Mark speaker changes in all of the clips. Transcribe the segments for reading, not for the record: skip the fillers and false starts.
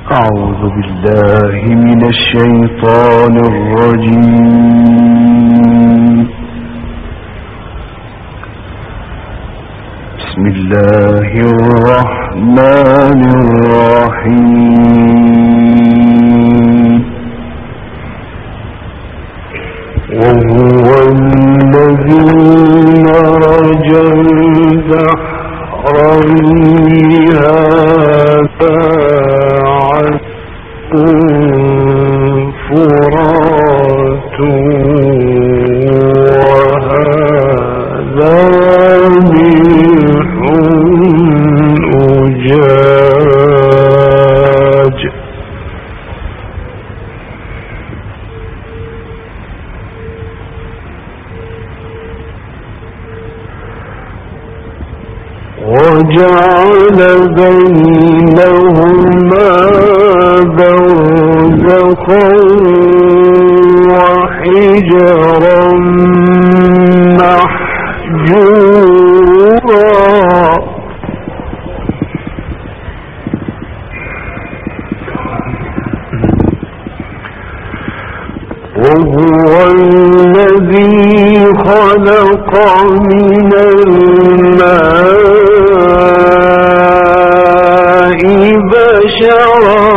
Speaker 1: أعوذ بالله من الشيطان الرجيم. بسم الله الرحمن الرحيم. وهو الذي مرج البحرين هذا فرات وهذا ملح أجاج وجعل بينهما برزخا وحجرا محجورا وهو الذي خلق من الماء بشرا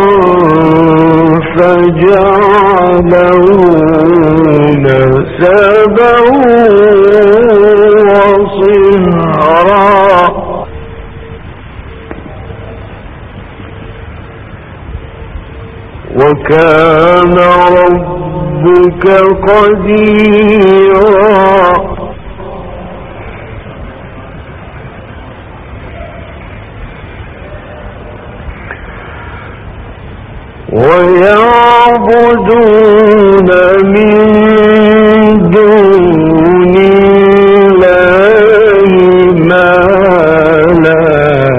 Speaker 1: فجعله نسبا وصهرا وكان ربك قديرا ويعبدون من دون الله ما لا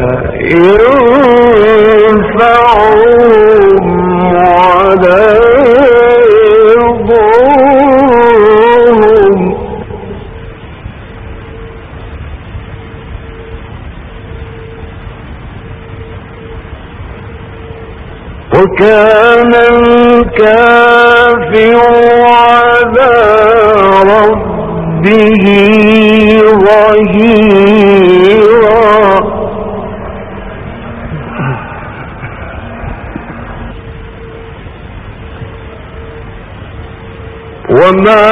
Speaker 1: ينفعهم ولا يضرهم وكان الكافر على ربه ظهيرا وما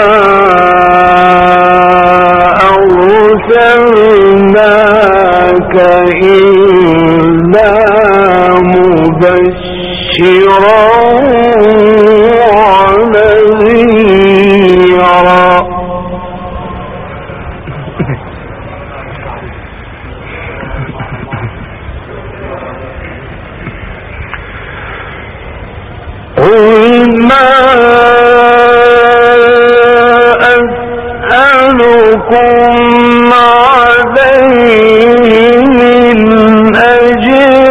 Speaker 1: أرسلناك إلا مبشرا ونذيرا قل ما أسألكم عليه من أجر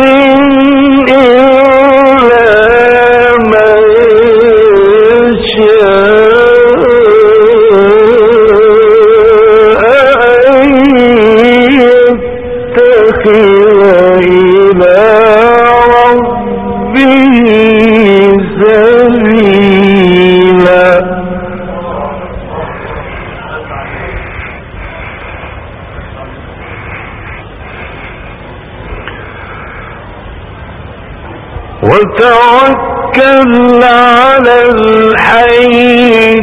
Speaker 1: وتوكل على الحي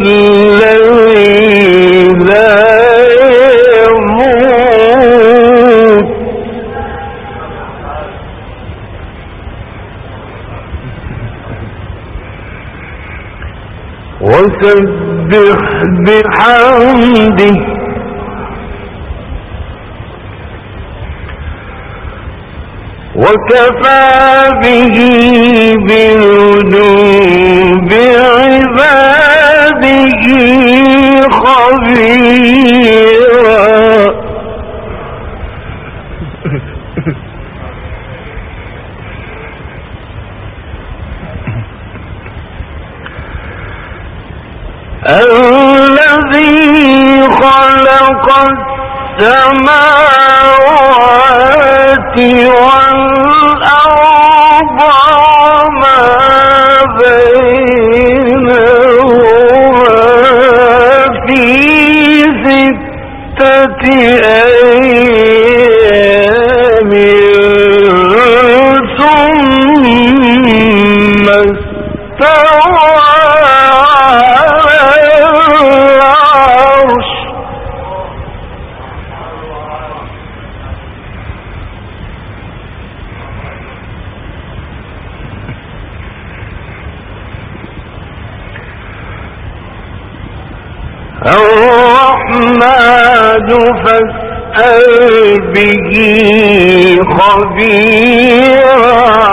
Speaker 1: الذي لا يموت وسبح بحمده وكفى به بذنوب عباده خبيرا الذي خلق السماوات والأرض وما الرحمن فاسأل به خبيرا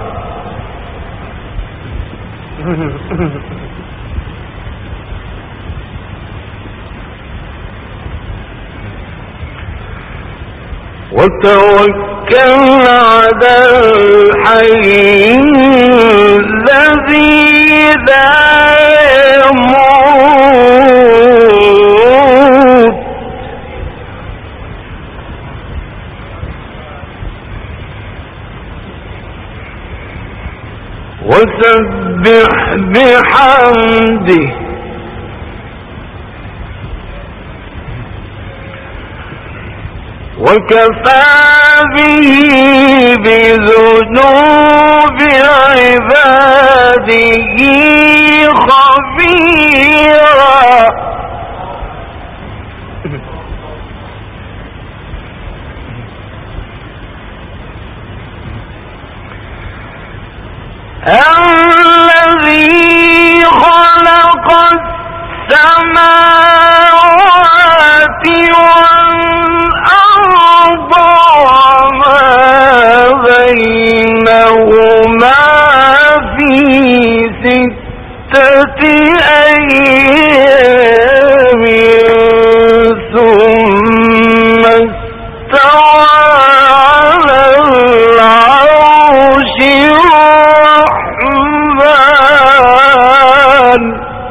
Speaker 1: وتوكل على الحي الذي لا يموت وسبح بحمده وكفى به بذنوب عباده خبيرا الذي خلق السماوات والأرض وما بينهما في 6 أيام ثم استوى على العرش الرحمن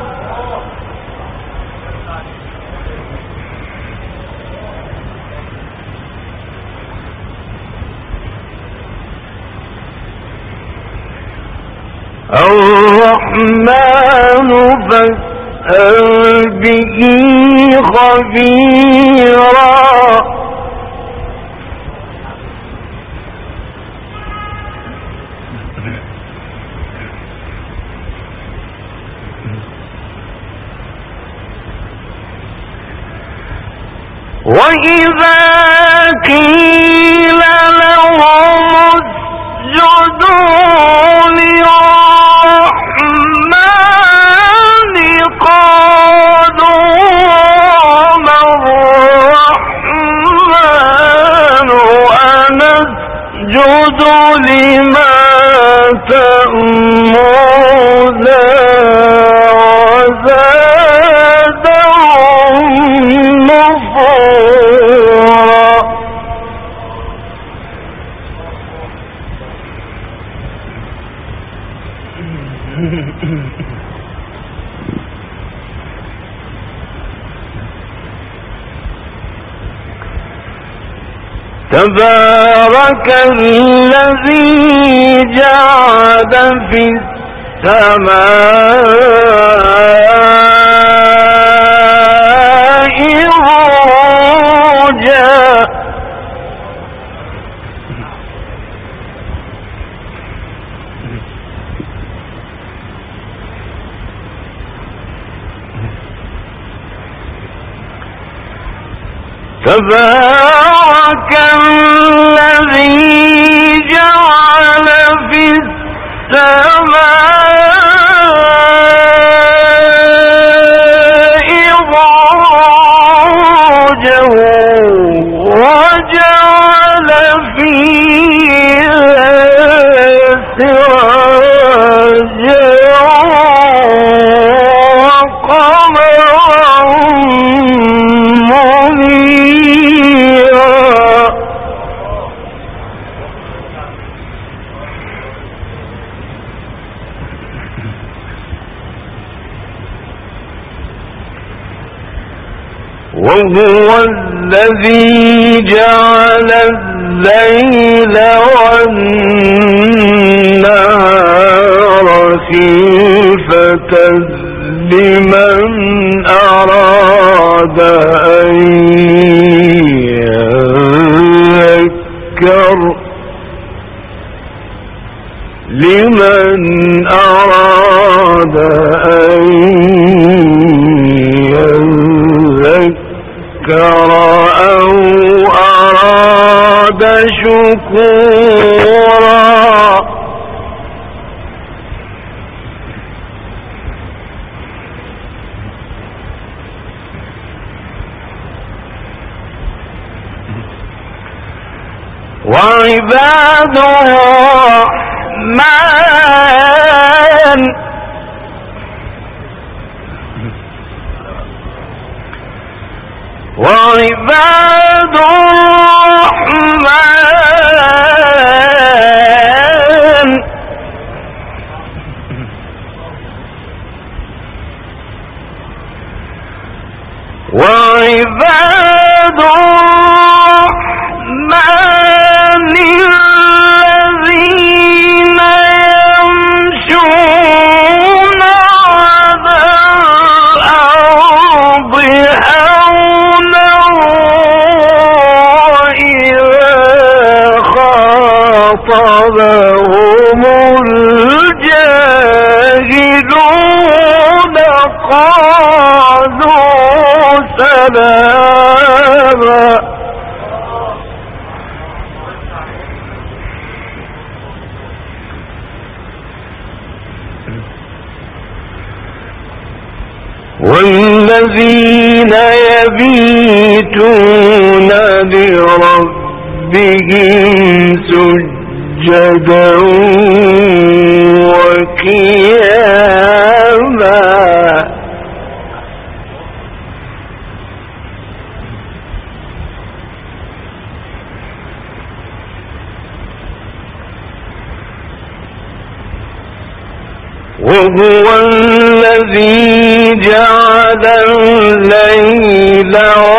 Speaker 1: فاسأل به خبيرا وإذا قيل لهم اسجدوا للرحمن قالوا وما الرحمن ونسجد لما تأمرنا وزادهم نفورا تبارك الذي جعل في السماء بروجا تبارك الذي جعل في السماء بروجا وجعل فيها سراجا وقمرا منيرا وهو الذي جعل الليل والنهار خلفة لمن أراد أن يذكر أو أراد شكورا وعباد الرحمن وعباد الرحمن وعباد الرحمن الذين يمشون على الأرض هونا وإذا خاطبهم الجاهلون قالوا سلاما والذين يبيتون لربهم سجدا وقياما وهو الذي جعل الليل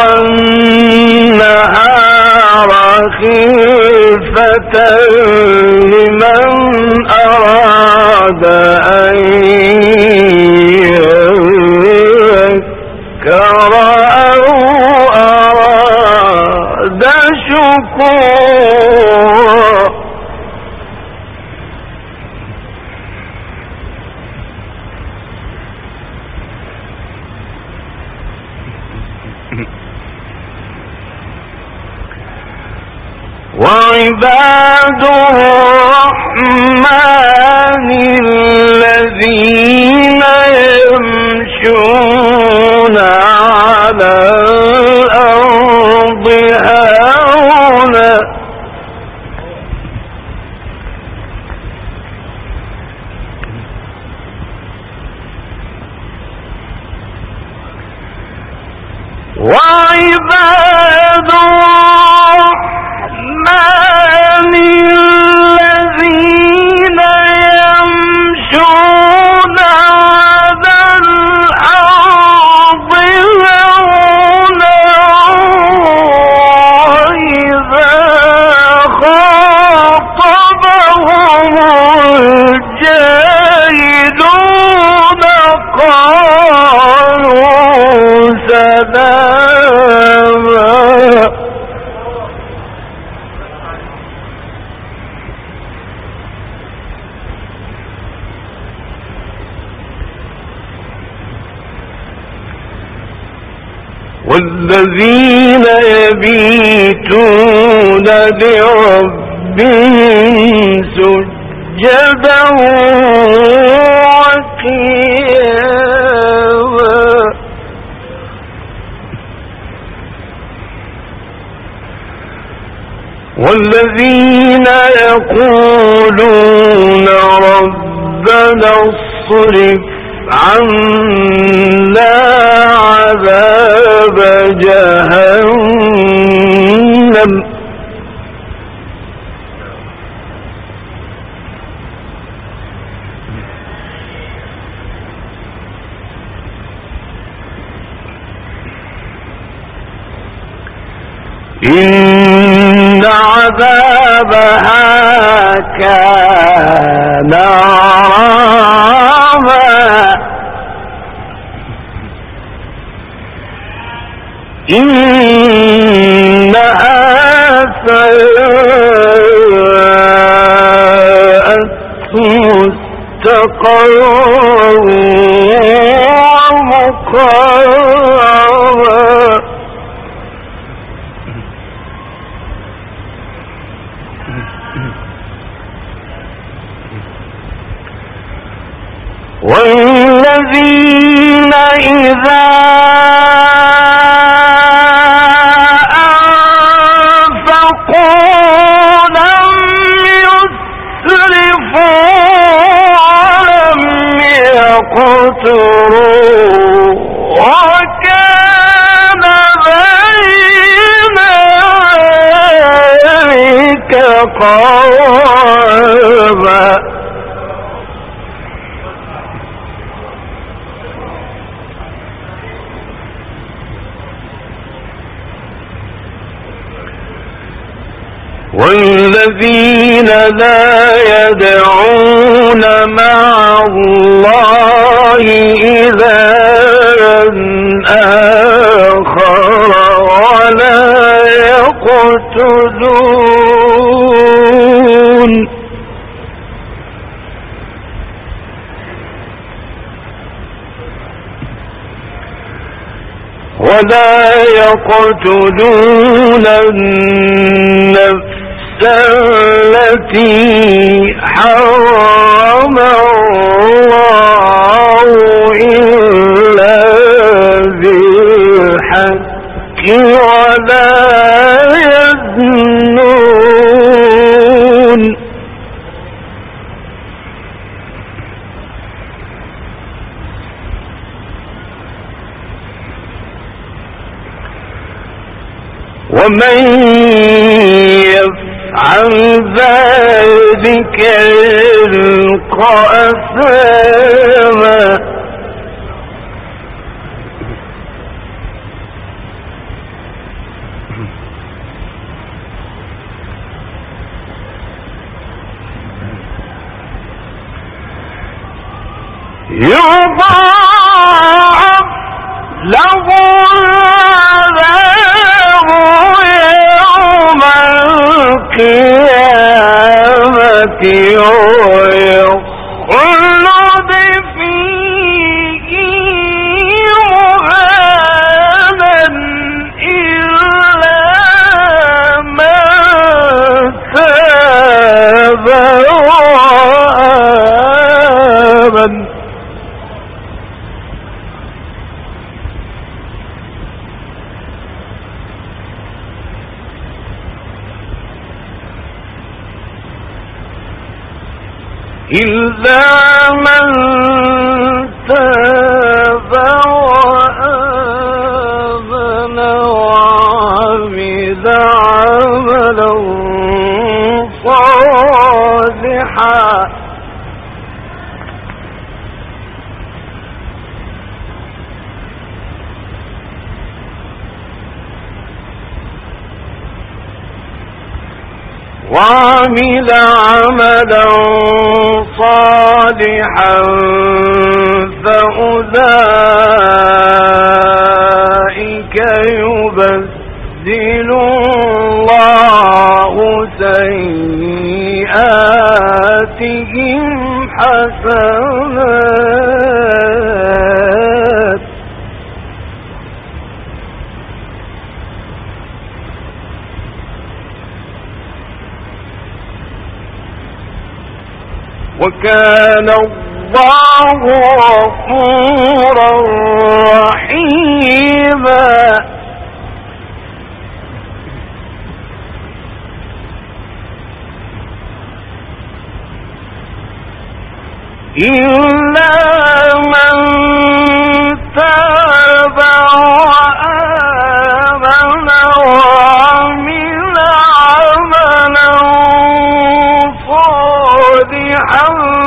Speaker 1: والنهار خلفة لمن أراد أن يذكر أو أراد شكورا وعباد الرحمن الذين يمشون على الأرض هونا وعباد الرحمن الذين يمشون على الأرض هونا وإذا خاطبهم الجاهلون قالوا سلاما والذين يبيتون لربهم سجدا وقياما والذين يقولون ربنا اصرف عنا عذاب جهنم إن عذابها كان غراما إنها ساءت مستقرا ومقاما والذين إذا أنفقوا لم قواما والذين لا يدعون مع الله إلها آخر ولا يقتلون النفس التي حرم الله إلا بالحق ولا يزنون ومن يفعل ذلك يلقى أثاما يضاعف له العذاب يوم القيامة ويخلد فيه مهانا إلا من تاب وآمن إلا من تاب وآمن وعمل عملا صالحا فأولئك يبدل الله سيئاتهم حسنات وكان الله غفورا رحيما إلا من تاب وآمن وعمل عملا صالحا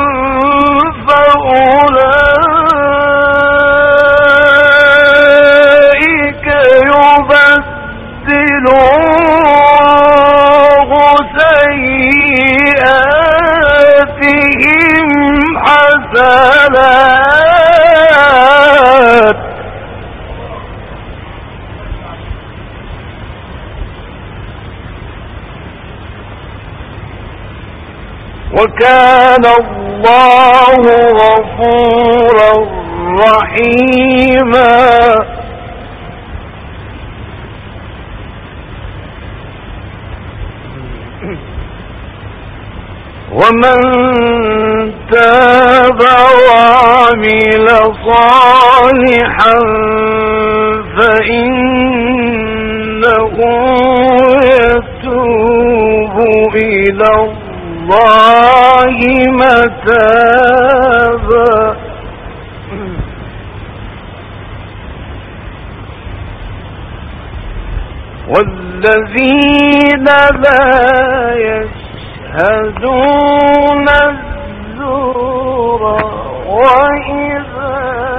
Speaker 1: فأولئك يبدل الله سيئاتهم حسنات وكان الله غفورا رحيما ومن تاب وعمل صالحا فإنه يتوب إلى الله متابا والذين لا يشهدون الزور وإذا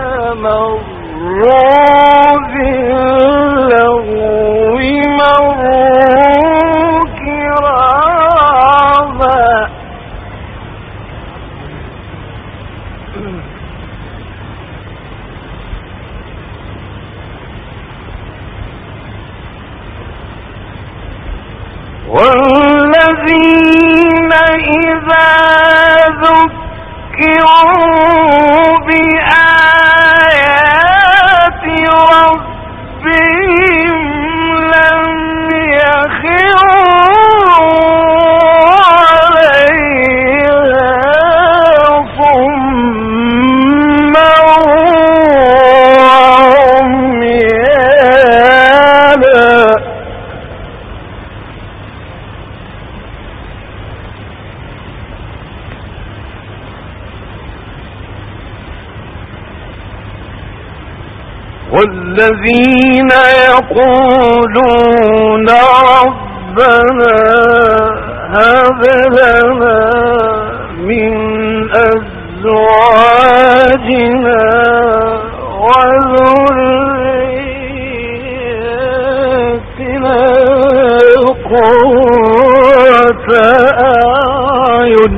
Speaker 1: مروا باللغو مروا كراما والذين إذا ذكروا بآيات ربهم لم يخروا عليها صما وعميانا والذين يقولون ربنا هب لنا من أزواجنا وذرياتنا قرة أعين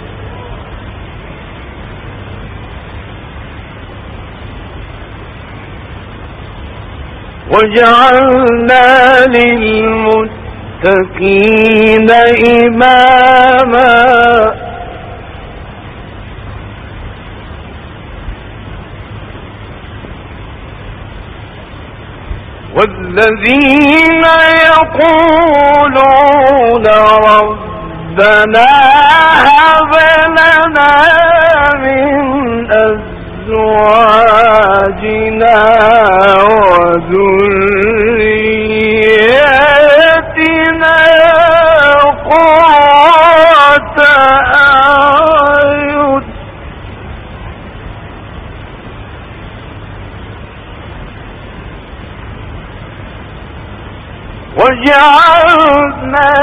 Speaker 1: وجعلنا للمتقين إماما والذين يقولون ربنا هب لنا من أزواجنا وذرياتنا قرة أعين وجعلنا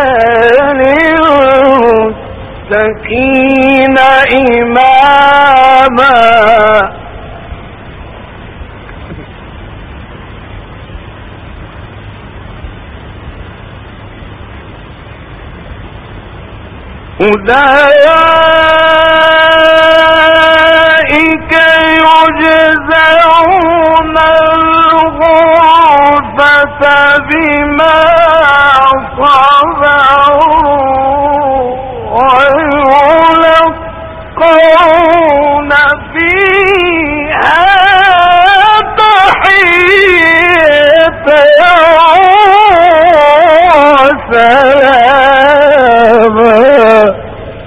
Speaker 1: للمتقين إماما أولئك يجزون الغرفة بما صبروا ويلقون فيها تحية وسلاما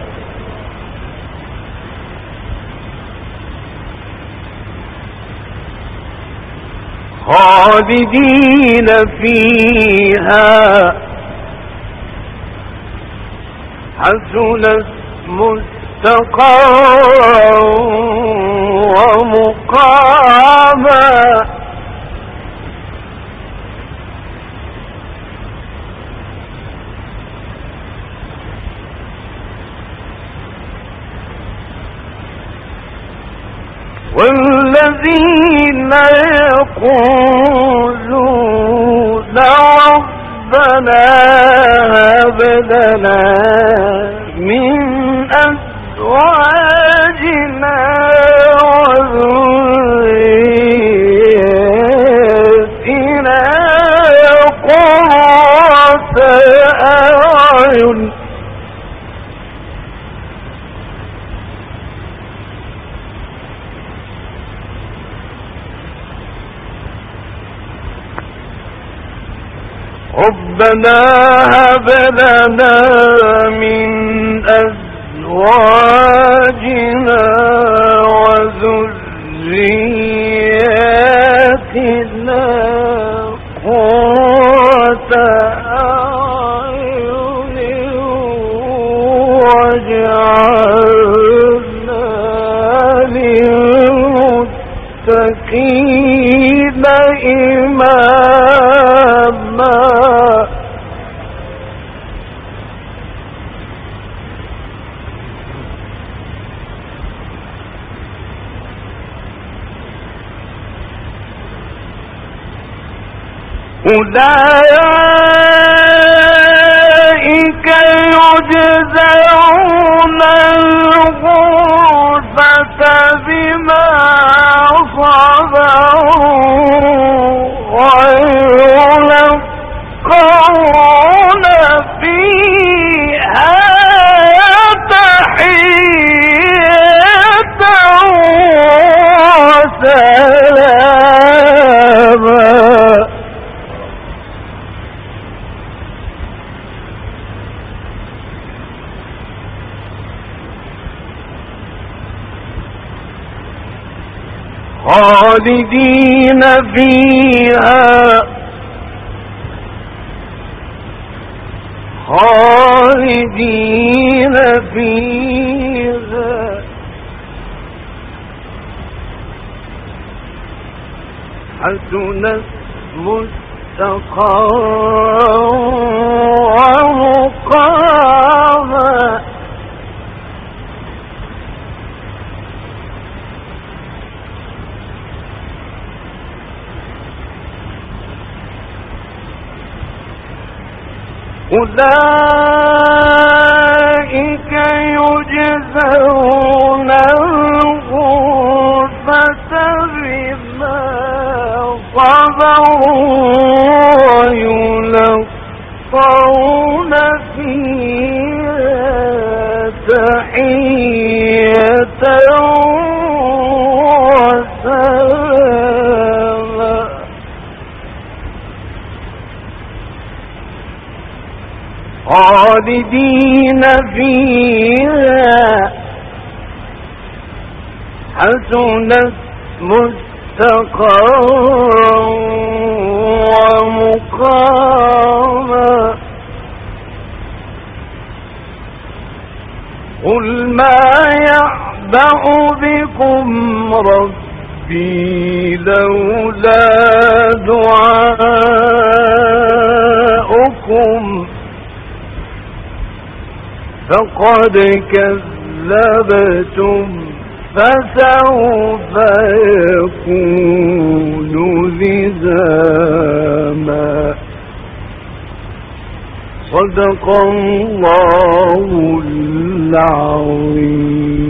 Speaker 1: خالدين فيها حسنت مستقرا ومقاما والذين يقولون ربنا هب لنا من أزواجنا وذرياتنا قرة أعين ربنا هب لنا من أزواجنا وذرياتنا قرة أعين واجعلنا للمتقين إماما أولئك يجزون الغرفة بما صبروا ويلقون فيها تحية وسلاما. خالدين فيها خالدين فيها حسنت مستقرا ومقاما. أولئك يجزون الغرفة بما صبروا ويلقون فيها تحية وسلاما. خالدين فيها حسنت مستقرا ومقاما. قل ما يعبأ بكم ربي لولا دعاؤكم فقد كذبتم فسوف يكون لزاما. صدق الله العظيم.